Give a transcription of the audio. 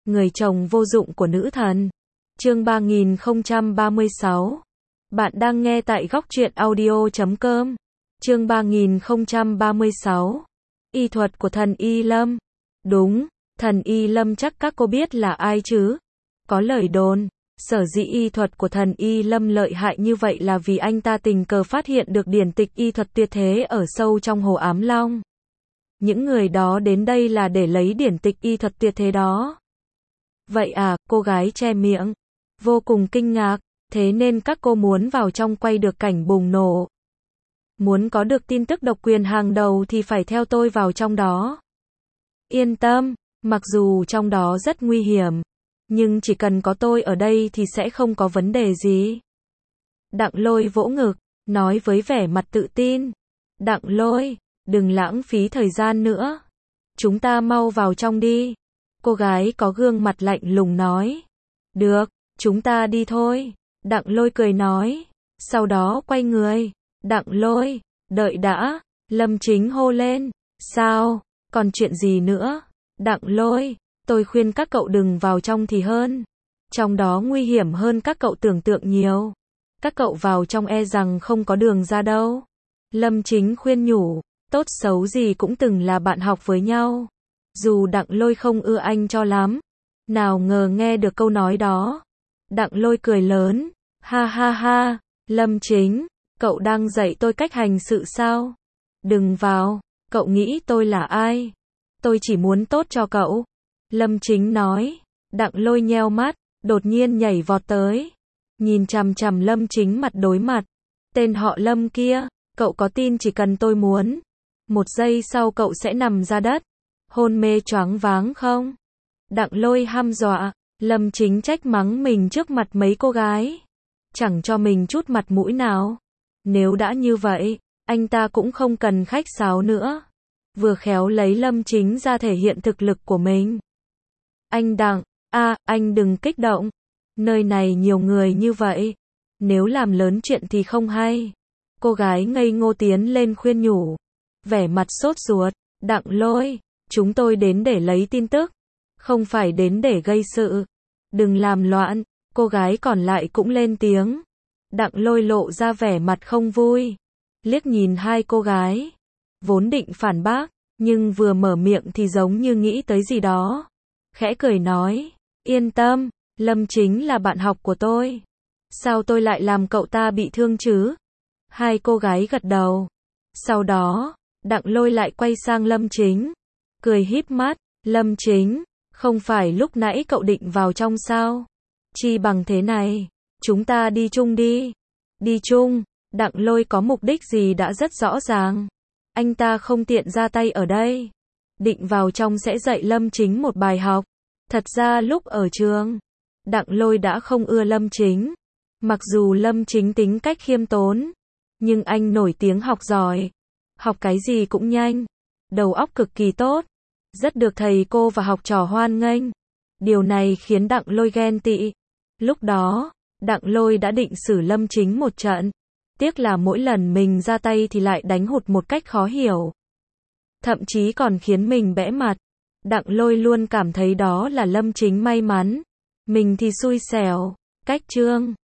Người chồng vô dụng của nữ thần. Chương 3036. Bạn đang nghe tại góc truyện audio.com. Chương 3036. Y thuật của thần Y Lâm. Đúng, thần Y Lâm chắc các cô biết là ai chứ? Có lời đồn, sở dĩ y thuật của thần Y Lâm lợi hại như vậy là vì anh ta tình cờ phát hiện được điển tịch y thuật tuyệt thế ở sâu trong hồ Ám Long. Những người đó đến đây là để lấy điển tịch y thuật tuyệt thế đó. Vậy à, cô gái che miệng, vô cùng kinh ngạc, thế nên các cô muốn vào trong quay được cảnh bùng nổ. Muốn có được tin tức độc quyền hàng đầu thì phải theo tôi vào trong đó. Yên tâm, mặc dù trong đó rất nguy hiểm, nhưng chỉ cần có tôi ở đây thì sẽ không có vấn đề gì. Đặng Lôi vỗ ngực, nói với vẻ mặt tự tin. Đặng Lôi, đừng lãng phí thời gian nữa. Chúng ta mau vào trong đi. Cô gái có gương mặt lạnh lùng nói. Được, chúng ta đi thôi. Đặng Lôi cười nói. Sau đó quay người. Đặng Lôi, đợi đã. Lâm Chính hô lên. Sao, còn chuyện gì nữa? Đặng Lôi, tôi khuyên các cậu đừng vào trong thì hơn. Trong đó nguy hiểm hơn các cậu tưởng tượng nhiều. Các cậu vào trong e rằng không có đường ra đâu. Lâm Chính khuyên nhủ. Tốt xấu gì cũng từng là bạn học với nhau. Dù Đặng Lôi không ưa anh cho lắm. Nào ngờ nghe được câu nói đó. Đặng Lôi cười lớn. Ha ha ha, Lâm Chính, cậu đang dạy tôi cách hành sự sao? Đừng vào, cậu nghĩ tôi là ai? Tôi chỉ muốn tốt cho cậu. Lâm Chính nói. Đặng Lôi nheo mắt, đột nhiên nhảy vọt tới. Nhìn chằm chằm Lâm Chính mặt đối mặt. Tên họ Lâm kia, cậu có tin chỉ cần tôi muốn, một giây sau cậu sẽ nằm ra đất, hôn mê choáng váng không? Đặng Lôi hăm dọa. Lâm Chính trách mắng mình trước mặt mấy cô gái. Chẳng cho mình chút mặt mũi nào. Nếu đã như vậy, anh ta cũng không cần khách sáo nữa. Vừa khéo lấy Lâm Chính ra thể hiện thực lực của mình. Anh Đặng, anh đừng kích động. Nơi này nhiều người như vậy. Nếu làm lớn chuyện thì không hay. Cô gái ngây ngô tiến lên khuyên nhủ. Vẻ mặt sốt ruột. Đặng Lôi, chúng tôi đến để lấy tin tức. Không phải đến để gây sự. Đừng làm loạn. Cô gái còn lại cũng lên tiếng. Đặng Lôi lộ ra vẻ mặt không vui. Liếc nhìn hai cô gái. Vốn định phản bác, nhưng vừa mở miệng thì giống như nghĩ tới gì đó. Khẽ cười nói. Yên tâm, Lâm Chính là bạn học của tôi. Sao tôi lại làm cậu ta bị thương chứ? Hai cô gái gật đầu. Sau đó, Đặng Lôi lại quay sang Lâm Chính. Cười híp mắt. Lâm Chính, không phải lúc nãy cậu định vào trong sao? Chi bằng thế này, chúng ta đi chung đi. Đi chung, Đặng Lôi có mục đích gì đã rất rõ ràng. Anh ta không tiện ra tay ở đây. Định vào trong sẽ dạy Lâm Chính một bài học. Thật ra lúc ở trường, Đặng Lôi đã không ưa Lâm Chính. Mặc dù Lâm Chính tính cách khiêm tốn, nhưng anh nổi tiếng học giỏi. Học cái gì cũng nhanh. Đầu óc cực kỳ tốt. Rất được thầy cô và học trò hoan nghênh. Điều này khiến Đặng Lôi ghen tị. Lúc đó, Đặng Lôi đã định xử Lâm Chính một trận. Tiếc là mỗi lần mình ra tay thì lại đánh hụt một cách khó hiểu. Thậm chí còn khiến mình bẽ mặt. Đặng Lôi luôn cảm thấy đó là Lâm Chính may mắn. Mình thì xui xẻo. Cách chương